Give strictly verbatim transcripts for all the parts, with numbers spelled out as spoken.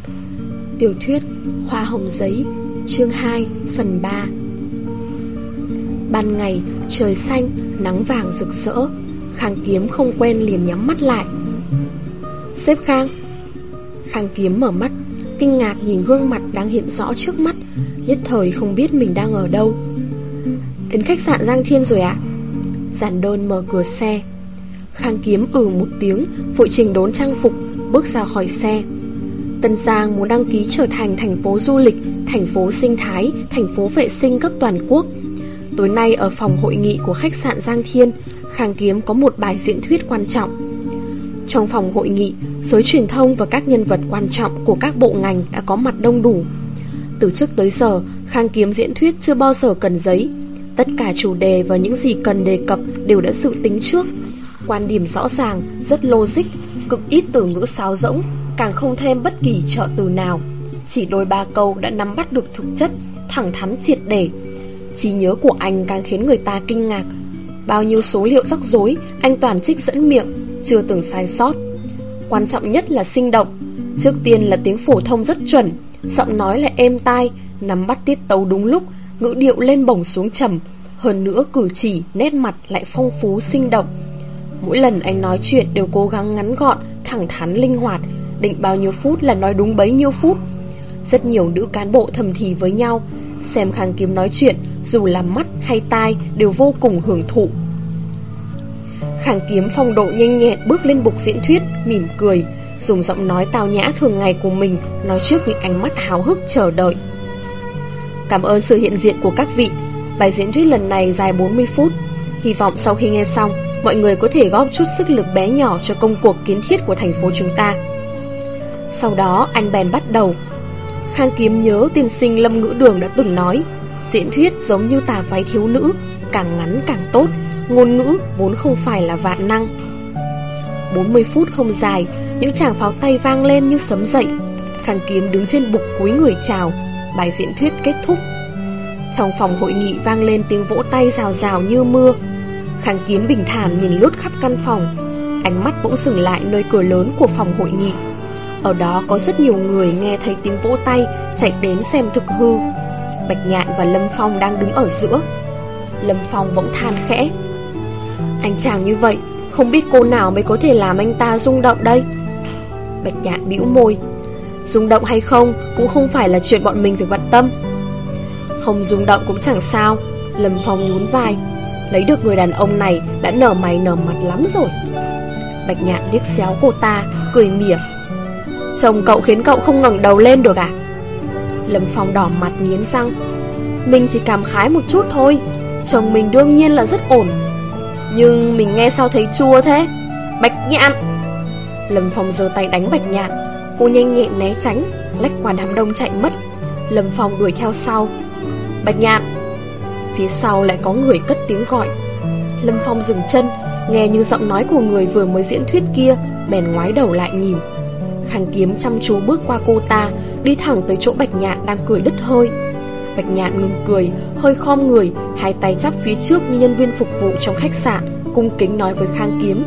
Tiểu thuyết Hoa hồng giấy, chương hai, phần ba. Ban ngày, trời xanh, nắng vàng rực rỡ. Khang Kiếm không quen liền nhắm mắt lại. Sếp Khang. Khang Kiếm mở mắt, kinh ngạc nhìn gương mặt đang hiện rõ trước mắt, nhất thời không biết mình đang ở đâu. Đến khách sạn Giang Thiên rồi ạ? Giản Đơn mở cửa xe. Khang Kiếm ừ một tiếng, vội chỉnh đốn trang phục, bước ra khỏi xe. Tân Giang muốn đăng ký trở thành thành phố du lịch, thành phố sinh thái, thành phố vệ sinh cấp toàn quốc. Tối nay ở phòng hội nghị của khách sạn Giang Thiên, Khang Kiếm có một bài diễn thuyết quan trọng. Trong phòng hội nghị, giới truyền thông và các nhân vật quan trọng của các bộ ngành đã có mặt đông đủ. Từ trước tới giờ, Khang Kiếm diễn thuyết chưa bao giờ cần giấy. Tất cả chủ đề và những gì cần đề cập đều đã dự tính trước. Quan điểm rõ ràng, rất logic, cực ít từ ngữ sáo rỗng, càng không thêm bất kỳ trợ từ nào. Chỉ đôi ba câu đã nắm bắt được thực chất, thẳng thắn triệt để. Trí nhớ của anh càng khiến người ta kinh ngạc. Bao nhiêu số liệu rắc rối, anh toàn trích dẫn miệng, chưa từng sai sót. Quan trọng nhất là sinh động. Trước tiên là tiếng phổ thông rất chuẩn, giọng nói là êm tai, nắm bắt tiết tấu đúng lúc, ngữ điệu lên bổng xuống trầm. Hơn nữa cử chỉ, nét mặt lại phong phú sinh động. Mỗi lần anh nói chuyện đều cố gắng ngắn gọn, thẳng thắn linh hoạt, định bao nhiêu phút là nói đúng bấy nhiêu phút. Rất nhiều nữ cán bộ thầm thì với nhau, xem Khang Kiếm nói chuyện, dù là mắt hay tai đều vô cùng hưởng thụ. Khang Kiếm phong độ nhanh nhẹn bước lên bục diễn thuyết, mỉm cười, dùng giọng nói tao nhã thường ngày của mình nói trước những ánh mắt háo hức chờ đợi. Cảm ơn sự hiện diện của các vị. Bài diễn thuyết lần này dài bốn mươi phút. Hy vọng sau khi nghe xong, mọi người có thể góp chút sức lực bé nhỏ cho công cuộc kiến thiết của thành phố chúng ta. Sau đó anh bèn bắt đầu. Khang Kiếm nhớ tiên sinh Lâm Ngữ Đường đã từng nói, diễn thuyết giống như tà váy thiếu nữ, càng ngắn càng tốt, ngôn ngữ vốn không phải là vạn năng. Bốn mươi phút không dài, những tràng pháo tay vang lên như sấm dậy. Khang Kiếm đứng trên bục cúi người chào. Bài diễn thuyết kết thúc. Trong phòng hội nghị vang lên tiếng vỗ tay rào rào như mưa. Khang Kiếm bình thản nhìn lướt khắp căn phòng. Ánh mắt bỗng dừng lại nơi cửa lớn của phòng hội nghị. Ở đó có rất nhiều người nghe thấy tiếng vỗ tay, chạy đến xem thực hư. Bạch Nhạn và Lâm Phong đang đứng ở giữa. Lâm Phong bỗng than khẽ, anh chàng như vậy, không biết cô nào mới có thể làm anh ta rung động đây. Bạch Nhạn bĩu môi, rung động hay không cũng không phải là chuyện bọn mình phải bận tâm. Không rung động cũng chẳng sao. Lâm Phong nhún vai, lấy được người đàn ông này đã nở mày nở mặt lắm rồi. Bạch Nhạn liếc xéo cô ta, cười mỉa, chồng cậu khiến cậu không ngẩng đầu lên được à? Lâm Phong đỏ mặt nghiến răng, mình chỉ cảm khái một chút thôi. Chồng mình đương nhiên là rất ổn, nhưng mình nghe sao thấy chua thế. Bạch Nhạn! Lâm Phong giơ tay đánh Bạch Nhạn. Cô nhanh nhẹn né tránh, lách qua đám đông chạy mất. Lâm Phong đuổi theo sau. Bạch Nhạn! Phía sau lại có người cất tiếng gọi. Lâm Phong dừng chân, nghe như giọng nói của người vừa mới diễn thuyết kia, bèn ngoái đầu lại nhìn. Khang Kiếm chăm chú bước qua cô ta, đi thẳng tới chỗ Bạch Nhạn đang cười đứt hơi. Bạch Nhạn ngừng cười, hơi khom người, hai tay chắp phía trước như nhân viên phục vụ trong khách sạn, cung kính nói với Khang Kiếm,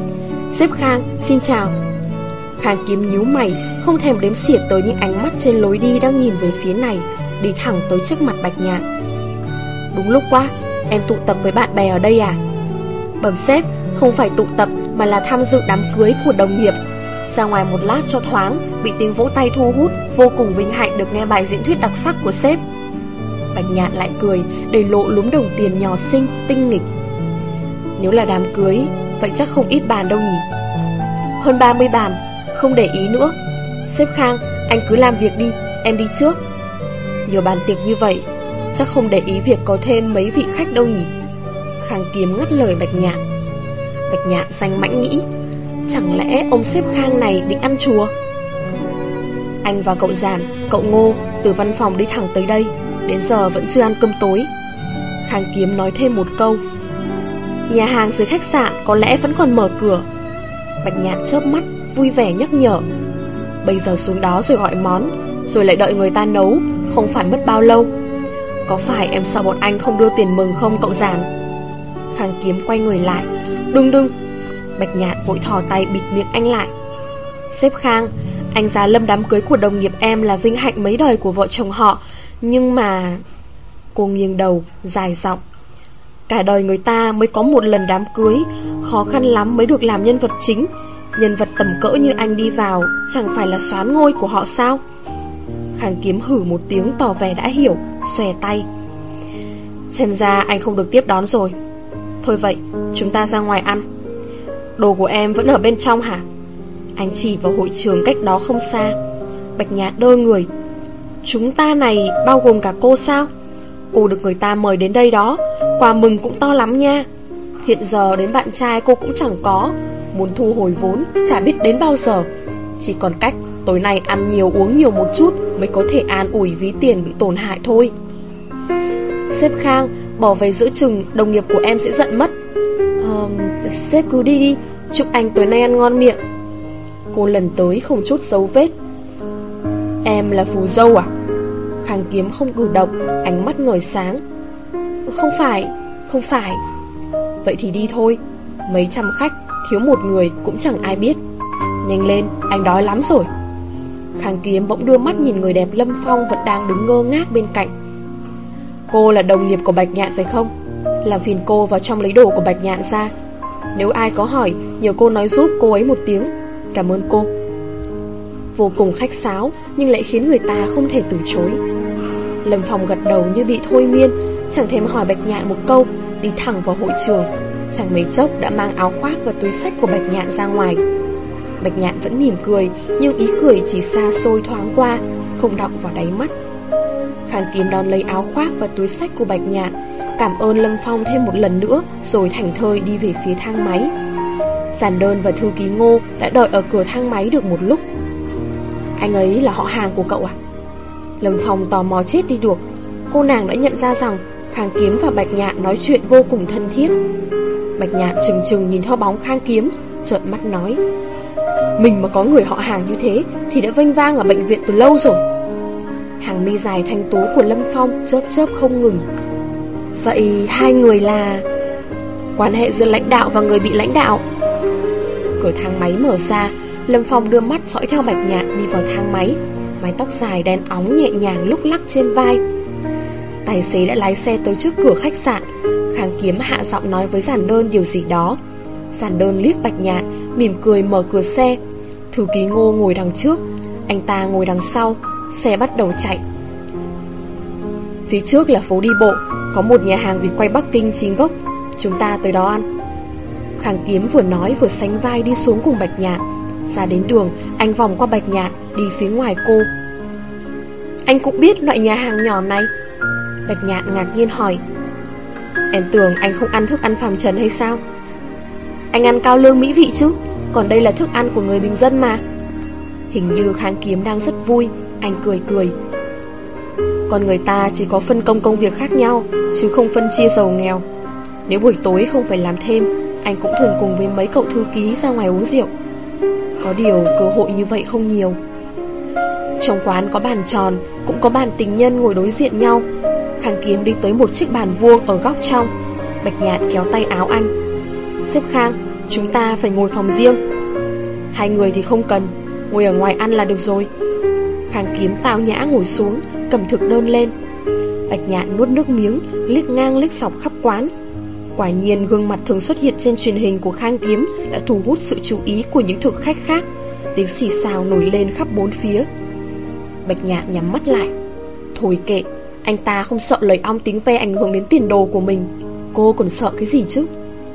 sếp Khang, xin chào. Khang Kiếm nhíu mày, không thèm đếm xỉa tới những ánh mắt trên lối đi đang nhìn về phía này, đi thẳng tới trước mặt Bạch Nhạn. Đúng lúc quá, em tụ tập với bạn bè ở đây à? Bẩm sếp, không phải tụ tập mà là tham dự đám cưới của đồng nghiệp. Ra ngoài một lát cho thoáng, bị tiếng vỗ tay thu hút, vô cùng vinh hạnh được nghe bài diễn thuyết đặc sắc của sếp. Bạch Nhạn lại cười, để lộ lúm đồng tiền nhỏ xinh, tinh nghịch. Nếu là đám cưới, vậy chắc không ít bàn đâu nhỉ? Hơn ba mươi bàn, không để ý nữa. Sếp Khang, anh cứ làm việc đi, em đi trước. Nhiều bàn tiệc như vậy, chắc không để ý việc có thêm mấy vị khách đâu nhỉ? Khang Kiếm ngắt lời Bạch Nhạn. Bạch Nhạn xanh mãnh nghĩ, chẳng lẽ ông sếp Khang này định ăn chùa? Anh và cậu Giản, cậu Ngô từ văn phòng đi thẳng tới đây, đến giờ vẫn chưa ăn cơm tối. Khang Kiếm nói thêm một câu. Nhà hàng dưới khách sạn có lẽ vẫn còn mở cửa. Bạch Nhạn chớp mắt, vui vẻ nhắc nhở. Bây giờ xuống đó rồi gọi món, rồi lại đợi người ta nấu, không phải mất bao lâu. Có phải em sợ bọn anh không đưa tiền mừng không cậu Giản? Khang Kiếm quay người lại. Đừng đừng. Bạch Nhạn vội thò tay bịt miệng anh lại. Sếp Khang, Anh già Lâm đám cưới của đồng nghiệp em là vinh hạnh mấy đời của vợ chồng họ. Nhưng mà... Cô nghiêng đầu, dài giọng. Cả đời người ta mới có một lần đám cưới, khó khăn lắm mới được làm nhân vật chính. Nhân vật tầm cỡ như anh đi vào chẳng phải là soán ngôi của họ sao? Khang Kiếm hử một tiếng tỏ vẻ đã hiểu, xòe tay. Xem ra anh không được tiếp đón rồi. Thôi vậy, chúng ta ra ngoài ăn. Đồ của em vẫn ở bên trong hả? Anh chỉ vào hội trường cách đó không xa. Bạch Nhạn đơ người. Chúng ta này bao gồm cả cô sao? Cô được người ta mời đến đây đó, quà mừng cũng to lắm nha. Hiện giờ đến bạn trai cô cũng chẳng có, muốn thu hồi vốn chả biết đến bao giờ. Chỉ còn cách tối nay ăn nhiều uống nhiều một chút mới có thể an ủi ví tiền bị tổn hại thôi. Sếp Khang, bỏ về giữa chừng đồng nghiệp của em sẽ giận mất. Ờ, sếp cứ đi đi, chúc anh tối nay ăn ngon miệng. Cô lần tới không chút dấu vết. Em là phù dâu à? Khang Kiếm không cử động, ánh mắt ngời sáng. Không phải, không phải. Vậy thì đi thôi. Mấy trăm khách, thiếu một người cũng chẳng ai biết. Nhanh lên, anh đói lắm rồi. Khang Kiếm bỗng đưa mắt nhìn người đẹp Lâm Phong vẫn đang đứng ngơ ngác bên cạnh. Cô là đồng nghiệp của Bạch Nhạn phải không? Làm phiền cô vào trong lấy đồ của Bạch Nhạn ra. Nếu ai có hỏi, nhờ cô nói giúp cô ấy một tiếng. Cảm ơn cô. Vô cùng khách sáo, nhưng lại khiến người ta không thể từ chối. Lâm Phong gật đầu như bị thôi miên, chẳng thèm hỏi Bạch Nhạn một câu, đi thẳng vào hội trường. Chẳng mấy chốc đã mang áo khoác và túi xách của Bạch Nhạn ra ngoài. Bạch Nhạn vẫn mỉm cười, nhưng ý cười chỉ xa xôi thoáng qua, không đọng vào đáy mắt. Khang Kiếm đón lấy áo khoác và túi xách của Bạch Nhạn, cảm ơn Lâm Phong thêm một lần nữa, rồi thảnh thơi đi về phía thang máy. Giản Đơn và thư ký Ngô đã đợi ở cửa thang máy được một lúc. Anh ấy là họ hàng của cậu à? Lâm Phong tò mò chết đi được. Cô nàng đã nhận ra rằng Khang Kiếm và Bạch Nhạn nói chuyện vô cùng thân thiết. Bạch Nhạn chừng chừng nhìn theo bóng Khang Kiếm, trợn mắt nói: mình mà có người họ hàng như thế thì đã vênh vang ở bệnh viện từ lâu rồi. Hàng mi dài thanh tú của Lâm Phong chớp chớp không ngừng. Vậy hai người là... Quan hệ giữa lãnh đạo và người bị lãnh đạo. Cửa thang máy mở ra, Lâm Phong đưa mắt dõi theo Bạch Nhạn đi vào thang máy. Mái tóc dài đen óng nhẹ nhàng lúc lắc trên vai. Tài xế đã lái xe tới trước cửa khách sạn. Khang Kiếm hạ giọng nói với Giản Đơn điều gì đó. Giản Đơn liếc Bạch Nhạn, mỉm cười mở cửa xe. Thư ký Ngô ngồi đằng trước, anh ta ngồi đằng sau. Xe bắt đầu chạy. Phía trước là phố đi bộ, có một nhà hàng vịt quay Bắc Kinh chín gốc. Chúng ta tới đó ăn. Khang Kiếm vừa nói vừa sánh vai đi xuống cùng Bạch Nhạn. Ra đến đường, anh vòng qua Bạch Nhạn, đi phía ngoài cô. Anh cũng biết loại nhà hàng nhỏ này? Bạch Nhạn ngạc nhiên hỏi. Em tưởng anh không ăn thức ăn phàm trần hay sao? Anh ăn cao lương mỹ vị chứ, còn đây là thức ăn của người bình dân mà. Hình như Khang Kiếm đang rất vui. Anh cười cười. Còn người ta chỉ có phân công công việc khác nhau, chứ không phân chia giàu nghèo. Nếu buổi tối không phải làm thêm, anh cũng thường cùng với mấy cậu thư ký ra ngoài uống rượu. Có điều cơ hội như vậy không nhiều. Trong quán có bàn tròn, cũng có bàn tình nhân ngồi đối diện nhau. Khang Kiếm đi tới một chiếc bàn vuông ở góc trong. Bạch Nhạn kéo tay áo anh. Sếp Khang, chúng ta phải ngồi phòng riêng. Hai người thì không cần, ngồi ở ngoài ăn là được rồi. Khang Kiếm tao nhã ngồi xuống, cầm thực đơn lên. Bạch Nhạn nuốt nước miếng, liếc ngang liếc dọc khắp quán. Quả nhiên gương mặt thường xuất hiện trên truyền hình của Khang Kiếm đã thu hút sự chú ý của những thực khách khác. Tiếng xì xào nổi lên khắp bốn phía. Bạch Nhạn nhắm mắt lại. Thôi kệ, anh ta không sợ lời ong tiếng ve ảnh hưởng đến tiền đồ của mình. Cô còn sợ cái gì chứ?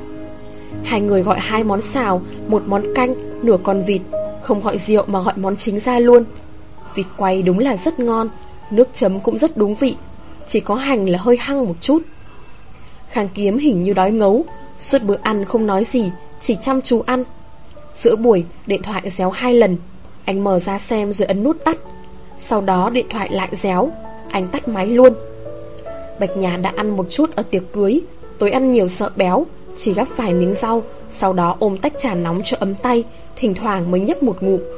Hai người gọi hai món xào, một món canh, nửa con vịt. Không gọi rượu mà gọi món chính ra luôn. Vịt quay đúng là rất ngon, nước chấm cũng rất đúng vị, chỉ có hành là hơi hăng một chút. Khang Kiếm hình như đói ngấu, suốt bữa ăn không nói gì, chỉ chăm chú ăn. Giữa buổi, điện thoại réo hai lần. Anh mở ra xem rồi ấn nút tắt. Sau đó điện thoại lại réo, anh tắt máy luôn. Bạch Nhạn đã ăn một chút ở tiệc cưới, tối ăn nhiều sợ béo, chỉ gắp vài miếng rau, sau đó ôm tách trà nóng cho ấm tay, thỉnh thoảng mới nhấp một ngụm.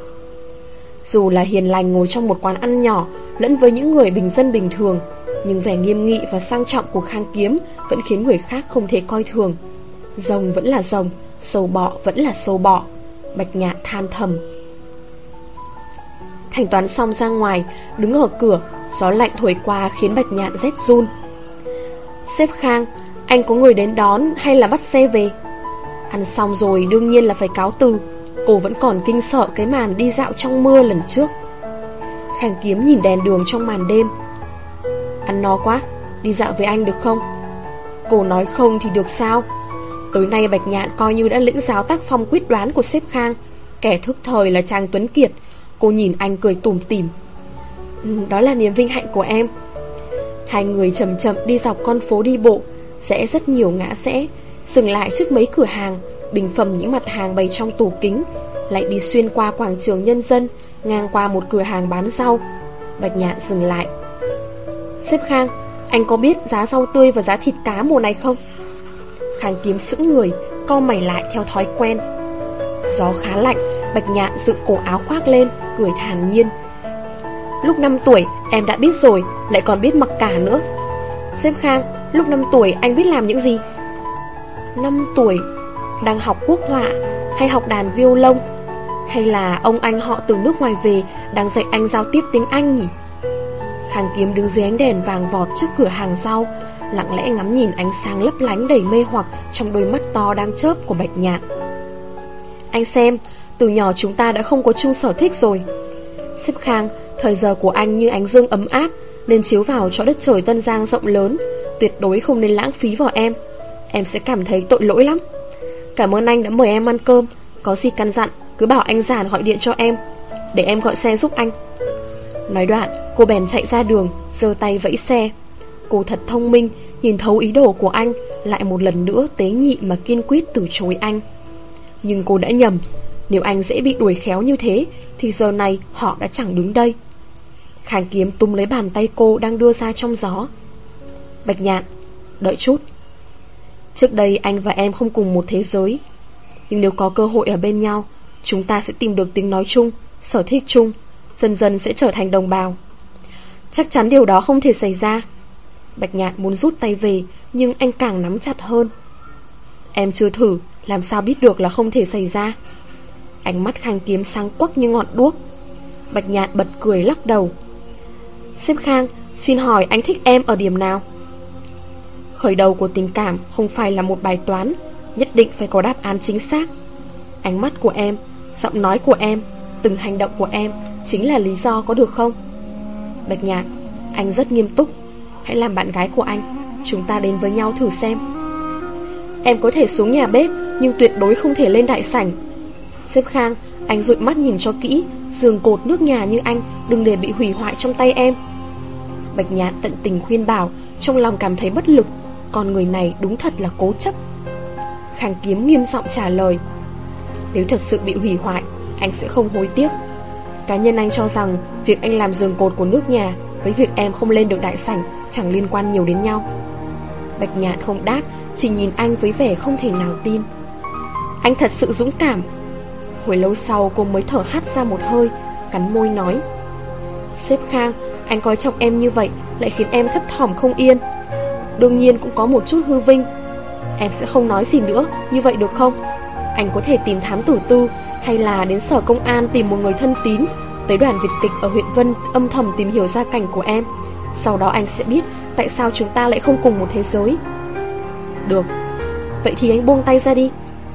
Dù là hiền lành ngồi trong một quán ăn nhỏ, lẫn với những người bình dân bình thường, nhưng vẻ nghiêm nghị và sang trọng của Khang Kiếm vẫn khiến người khác không thể coi thường. Rồng vẫn là rồng, sâu bọ vẫn là sâu bọ. Bạch Nhạn than thầm. Thanh toán xong ra ngoài, đứng ở cửa, gió lạnh thổi qua khiến Bạch Nhạn rét run. Sếp Khang, anh có người đến đón hay là bắt xe về? Ăn xong rồi đương nhiên là phải cáo từ. Cô vẫn còn kinh sợ cái màn đi dạo trong mưa lần trước. Khang Kiếm nhìn đèn đường trong màn đêm. Ăn no quá, đi dạo với anh được không? Cô nói không thì được sao? Tối nay Bạch Nhạn coi như đã lĩnh giáo tác phong quyết đoán của sếp Khang. Kẻ thức thời là chàng Tuấn Kiệt. Cô nhìn anh cười tủm tỉm. Ừ, đó là niềm vinh hạnh của em. Hai người chậm chậm đi dọc con phố đi bộ, rẽ rất nhiều ngã rẽ, dừng lại trước mấy cửa hàng, bình phẩm những mặt hàng bày trong tủ kính, lại đi xuyên qua quảng trường Nhân dân, ngang qua một cửa hàng bán rau. Bạch Nhạn dừng lại. Sếp Khang, anh có biết giá rau tươi và giá thịt cá mùa này không? Khang Kiếm sững người, cau mày lại theo thói quen. Gió khá lạnh, Bạch Nhạn dựng cổ áo khoác lên, cười thản nhiên. Lúc năm tuổi em đã biết rồi, lại còn biết mặc cả nữa. Sếp Khang, lúc năm tuổi anh biết làm những gì? Năm tuổi, đang học quốc họa, hay học đàn violon, hay là ông anh họ từ nước ngoài về đang dạy anh giao tiếp tiếng Anh nhỉ? Khang Kiếm đứng dưới ánh đèn vàng vọt trước cửa hàng rau, lặng lẽ ngắm nhìn ánh sáng lấp lánh đầy mê hoặc trong đôi mắt to đang chớp của Bạch Nhạn. Anh xem, từ nhỏ chúng ta đã không có chung sở thích rồi. Sếp Khang, thời giờ của anh như ánh dương ấm áp, nên chiếu vào cho đất trời Tân Giang rộng lớn, tuyệt đối không nên lãng phí vào em. Em sẽ cảm thấy tội lỗi lắm. Cảm ơn anh đã mời em ăn cơm. Có gì căn dặn cứ bảo anh Giản gọi điện cho em, để em gọi xe giúp anh. Nói đoạn, cô bèn chạy ra đường, giơ tay vẫy xe. Cô thật thông minh, nhìn thấu ý đồ của anh, lại một lần nữa tế nhị mà kiên quyết từ chối anh. Nhưng cô đã nhầm. Nếu anh dễ bị đuổi khéo như thế thì giờ này họ đã chẳng đứng đây. Khang Kiếm túm lấy bàn tay cô đang đưa ra trong gió. Bạch Nhạn, đợi chút. Trước đây anh và em không cùng một thế giới, nhưng nếu có cơ hội ở bên nhau, chúng ta sẽ tìm được tiếng nói chung, sở thích chung, dần dần sẽ trở thành đồng bào. Chắc chắn điều đó không thể xảy ra. Bạch Nhạn muốn rút tay về, nhưng anh càng nắm chặt hơn. Em chưa thử, làm sao biết được là không thể xảy ra? Ánh mắt Khang Kiếm sáng quắc như ngọn đuốc. Bạch Nhạn bật cười lắc đầu. Sếp Khang, xin hỏi anh thích em ở điểm nào? Khởi đầu của tình cảm không phải là một bài toán, nhất định phải có đáp án chính xác. Ánh mắt của em, giọng nói của em, từng hành động của em chính là lý do, có được không? Bạch Nhạn, anh rất nghiêm túc. Hãy làm bạn gái của anh, chúng ta đến với nhau thử xem. Em có thể xuống nhà bếp, nhưng tuyệt đối không thể lên đại sảnh. Sếp Khang, anh dụi mắt nhìn cho kỹ, giường cột nước nhà như anh đừng để bị hủy hoại trong tay em. Bạch Nhạn tận tình khuyên bảo, trong lòng cảm thấy bất lực. Con người này đúng thật là cố chấp. Khang Kiếm nghiêm giọng trả lời. Nếu thật sự bị hủy hoại, anh sẽ không hối tiếc. Cá nhân anh cho rằng việc anh làm giường cột của nước nhà với việc em không lên được đại sảnh chẳng liên quan nhiều đến nhau. Bạch Nhạn không đáp, chỉ nhìn anh với vẻ không thể nào tin. Anh thật sự dũng cảm. Hồi lâu sau cô mới thở hắt ra một hơi, cắn môi nói. Sếp Khang, anh coi trọng em như vậy lại khiến em thấp thỏm không yên. Đương nhiên cũng có một chút hư vinh. Em sẽ không nói gì nữa, như vậy được không? Anh có thể tìm thám tử tư, hay là đến sở công an tìm một người thân tín, tới đoàn Việt kịch ở huyện Vân âm thầm tìm hiểu gia cảnh của em. Sau đó anh sẽ biết tại sao chúng ta lại không cùng một thế giới. Được, vậy thì anh buông tay ra đi.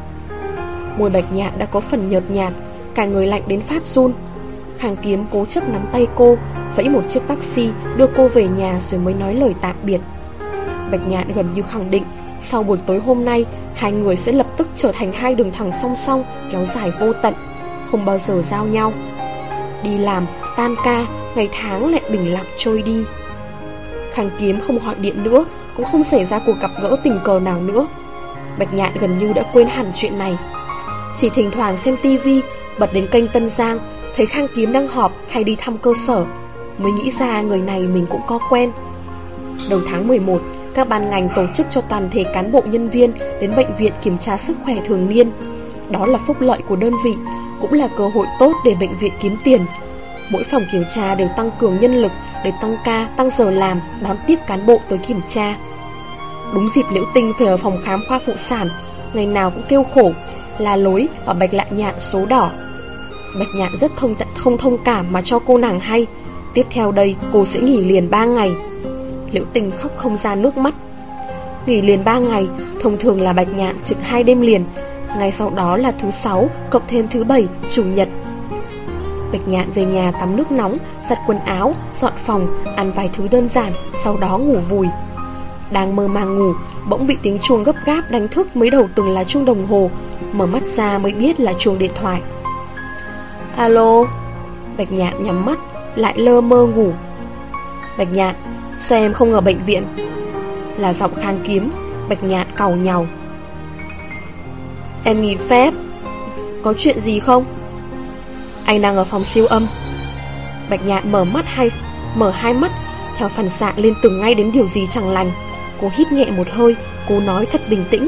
Môi Bạch Nhạn đã có phần nhợt nhạt, cả người lạnh đến phát run. Khang Kiếm cố chấp nắm tay cô, vẫy một chiếc taxi đưa cô về nhà rồi mới nói lời tạm biệt. Bạch Nhạn gần như khẳng định sau buổi tối hôm nay, hai người sẽ lập tức trở thành hai đường thẳng song song kéo dài vô tận, không bao giờ giao nhau. Đi làm, tan ca, ngày tháng lại bình lặng trôi đi. Khang Kiếm không gọi điện nữa, cũng không xảy ra cuộc gặp gỡ tình cờ nào nữa. Bạch Nhạn gần như đã quên hẳn chuyện này. Chỉ thỉnh thoảng xem tivi, bật đến kênh Tân Giang, thấy Khang Kiếm đang họp hay đi thăm cơ sở, mới nghĩ ra người này mình cũng có quen. Đầu tháng mười một, các ban ngành tổ chức cho toàn thể cán bộ nhân viên đến bệnh viện kiểm tra sức khỏe thường niên. Đó là phúc lợi của đơn vị, cũng là cơ hội tốt để bệnh viện kiếm tiền. Mỗi phòng kiểm tra đều tăng cường nhân lực để tăng ca, tăng giờ làm, đón tiếp cán bộ tới kiểm tra. Đúng dịp Liễu Tinh phải ở phòng khám khoa phụ sản, ngày nào cũng kêu khổ, la lối và Bạch Lạ Nhạn số đỏ. Bạch Nhạn rất thông không thông cảm mà cho cô nàng hay, tiếp theo đây cô sẽ nghỉ liền ba ngày. Liễu Tình khóc không ra nước mắt. Nghỉ liền ba ngày, thông thường là Bạch Nhạn trực hai đêm liền, ngay sau đó là thứ sáu, cộng thêm thứ bảy, chủ nhật. Bạch Nhạn về nhà tắm nước nóng, giặt quần áo, dọn phòng, ăn vài thứ đơn giản, sau đó ngủ vùi. Đang mơ màng ngủ, bỗng bị tiếng chuông gấp gáp đánh thức, mới đầu tưởng là chuông đồng hồ, mở mắt ra mới biết là chuông điện thoại. Alo. Bạch Nhạn nhắm mắt, lại lơ mơ ngủ. Bạch Nhạn, sao em không ở bệnh viện? Là giọng Khang Kiếm. Bạch Nhạn càu nhàu. Em nghỉ phép. Có chuyện gì không? Anh đang ở phòng siêu âm. Bạch Nhạn mở mắt hay mở hai mắt, theo phản xạ liên tưởng ngay đến điều gì chẳng lành. Cô hít nhẹ một hơi, cô nói thật bình tĩnh.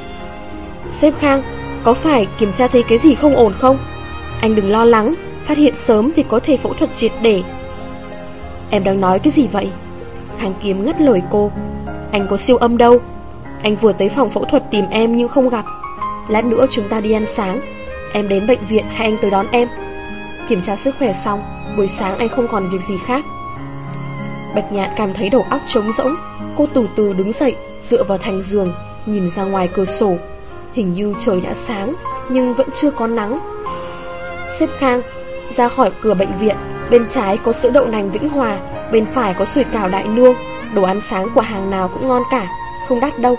Sếp Khang, có phải kiểm tra thấy cái gì không ổn không? Anh đừng lo lắng, phát hiện sớm thì có thể phẫu thuật triệt để. Em đang nói cái gì vậy? Khang Kiếm ngắt lời cô. Anh có siêu âm đâu. Anh vừa tới phòng phẫu thuật tìm em nhưng không gặp. Lát nữa chúng ta đi ăn sáng. Em đến bệnh viện hay anh tới đón em? Kiểm tra sức khỏe xong, buổi sáng anh không còn việc gì khác. Bạch Nhạn cảm thấy đầu óc trống rỗng. Cô từ từ đứng dậy, dựa vào thành giường, nhìn ra ngoài cửa sổ. Hình như trời đã sáng, nhưng vẫn chưa có nắng. Sếp Khang, ra khỏi cửa bệnh viện, bên trái có sữa đậu nành Vĩnh Hòa, bên phải có sủi cảo Đại Nương. Đồ ăn sáng của hàng nào cũng ngon cả, không đắt đâu.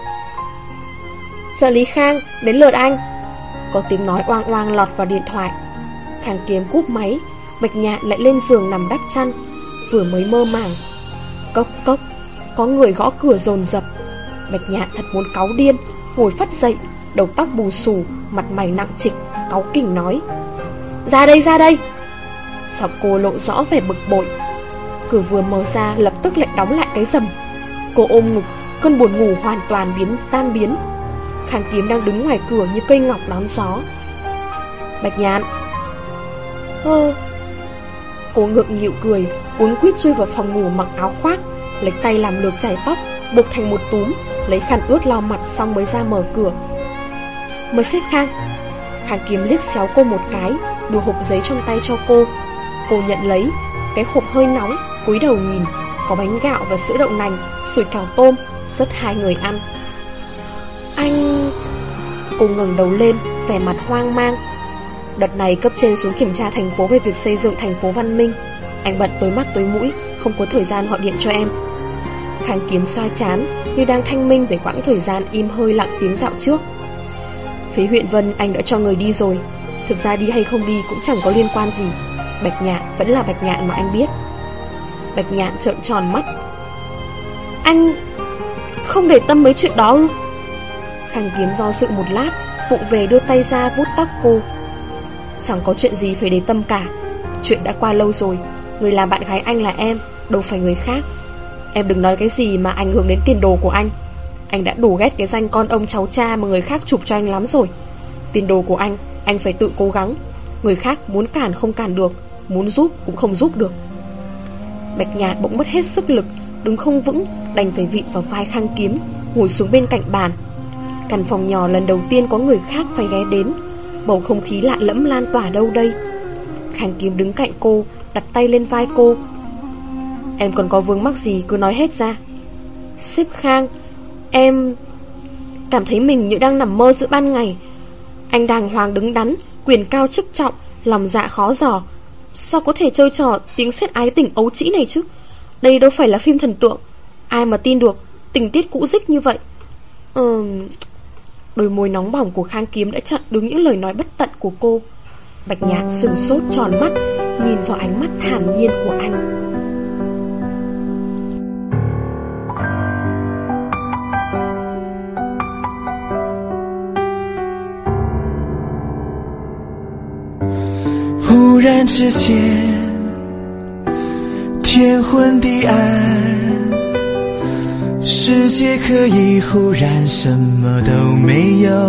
Trợ lý Khang, đến lượt anh. Có tiếng nói oang oang lọt vào điện thoại. Khang Kiếm cúp máy. Bạch Nhạn lại lên giường nằm đắp chăn. Vừa mới mơ màng. Cốc cốc, có người gõ cửa dồn dập. Bạch Nhạn thật muốn cáu điên, ngồi phắt dậy, đầu tóc bù xù, mặt mày nặng trịch, cáu kỉnh nói: Ra đây, ra đây. Giọng cô lộ rõ vẻ bực bội. Cửa vừa mở ra lập tức lại đóng lại cái rầm. Cô ôm ngực, cơn buồn ngủ hoàn toàn biến tan biến. Khang Kiếm đang đứng ngoài cửa như cây ngọc đón gió. Bạch Nhạn. Ơ. Cô ngượng nghịu cười, cuống quýt chui vào phòng ngủ mặc áo khoác, lấy tay làm lược chải tóc, buộc thành một túm, lấy khăn ướt lau mặt xong mới ra mở cửa. Mời sếp Khang. Khang Kiếm liếc xéo cô một cái, đưa hộp giấy trong tay cho cô. Cô nhận lấy, cái hộp hơi nóng, cúi đầu nhìn, có bánh gạo và sữa đậu nành, sủi cảo tôm, suốt hai người ăn. Anh... Cô ngẩng đầu lên, vẻ mặt hoang mang. Đợt này cấp trên xuống kiểm tra thành phố về việc xây dựng thành phố văn minh. Anh bận tối mắt tối mũi, không có thời gian gọi điện cho em. Khang Kiếm xoa trán, như đang thanh minh về quãng thời gian im hơi lặng tiếng dạo trước. Phía huyện Vân anh đã cho người đi rồi. Thực ra đi hay không đi cũng chẳng có liên quan gì. Bạch Nhạn vẫn là Bạch Nhạn mà anh biết. Bạch Nhạn trợn tròn mắt. Anh không để tâm mấy chuyện đó ư? Khang Kiếm do dự một lát, vụng về đưa tay ra vuốt tóc cô. Chẳng có chuyện gì phải để tâm cả. Chuyện đã qua lâu rồi. Người làm bạn gái anh là em, đâu phải người khác. Em đừng nói cái gì mà ảnh hưởng đến tiền đồ của anh. Anh đã đủ ghét cái danh con ông cháu cha mà người khác chụp cho anh lắm rồi. Tiền đồ của anh, anh phải tự cố gắng. Người khác muốn cản không cản được, muốn giúp cũng không giúp được. Bạch Nhạn bỗng mất hết sức lực, đứng không vững, đành phải vịn vào vai Khang Kiếm, ngồi xuống bên cạnh bàn. Căn phòng nhỏ lần đầu tiên có người khác phải ghé đến. Bầu không khí lạ lẫm lan tỏa đâu đây. Khang Kiếm đứng cạnh cô, đặt tay lên vai cô. Em còn có vướng mắc gì cứ nói hết ra. Sếp Khang, em cảm thấy mình như đang nằm mơ giữa ban ngày. Anh đàng hoàng đứng đắn, quyền cao chức trọng, lòng dạ khó dò. Sao có thể chơi trò tiếng sét ái tình ấu trĩ này chứ? Đây đâu phải là phim thần tượng. Ai mà tin được tình tiết cũ dích như vậy. Ờ... Đôi môi nóng bỏng của Khang Kiếm đã chặn đứng những lời nói bất tận của cô. Bạch Nhạn sừng sốt tròn mắt, nhìn vào ánh mắt thản nhiên của anh. 忽然之間天昏地暗，世界可以忽然什麼都沒有。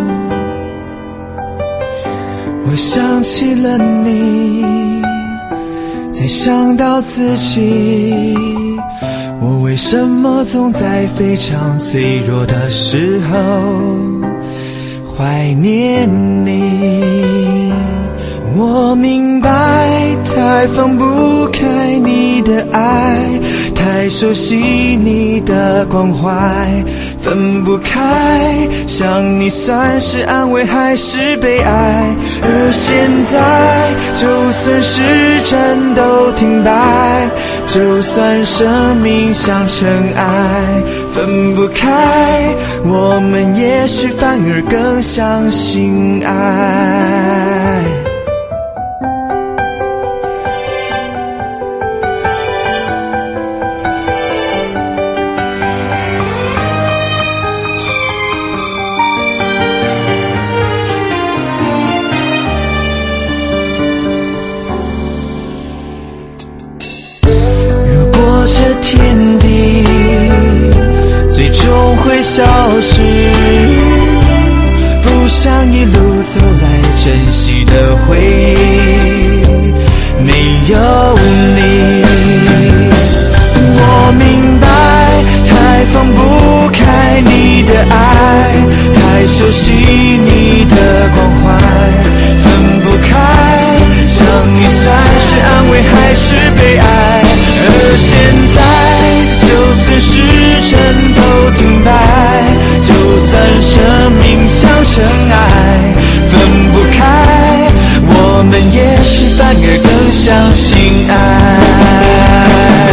我想起了你，再想到自己，我為什麼總在非常脆弱的時候懷念你。 我明白，太放不开你的爱，太熟悉你的关怀，分不开，想你算是安慰还是悲哀？而现在，就算时针都停摆，就算生命像尘埃，分不开，我们也许反而更相信爱。这天地最终会消失，不想一路走来珍惜的回忆没有你。我明白，太放不开你的爱，太熟悉你的关怀，分不开，想你算是安慰还是悲哀？而现在，就算时针都停摆，就算生命像尘埃，分不开，我们也许反而更相信爱。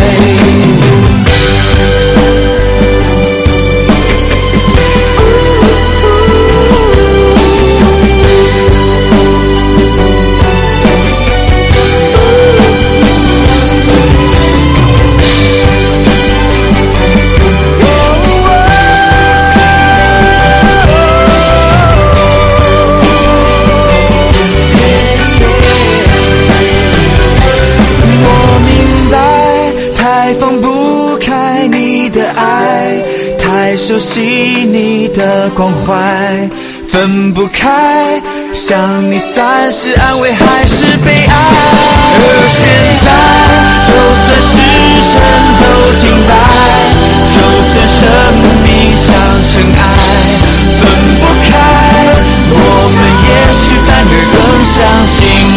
熟悉你的关怀，分不开，想你算是安慰还是悲哀？而现在，就算时针都停摆，就算生命像尘埃，分不开，我们也许反而更相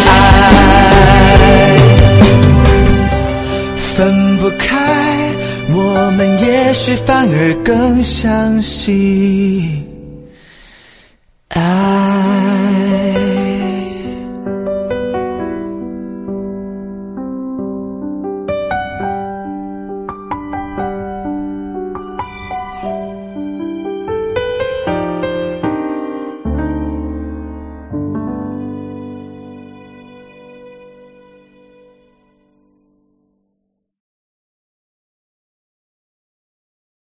信爱。分不开，我们也许反而更相信爱。